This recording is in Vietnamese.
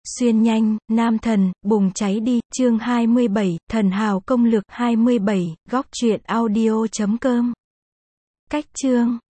Xuyên nhanh, nam thần, bùng cháy đi, chương 27, thần hào công lược 27, góc truyện audio.com. Cách chương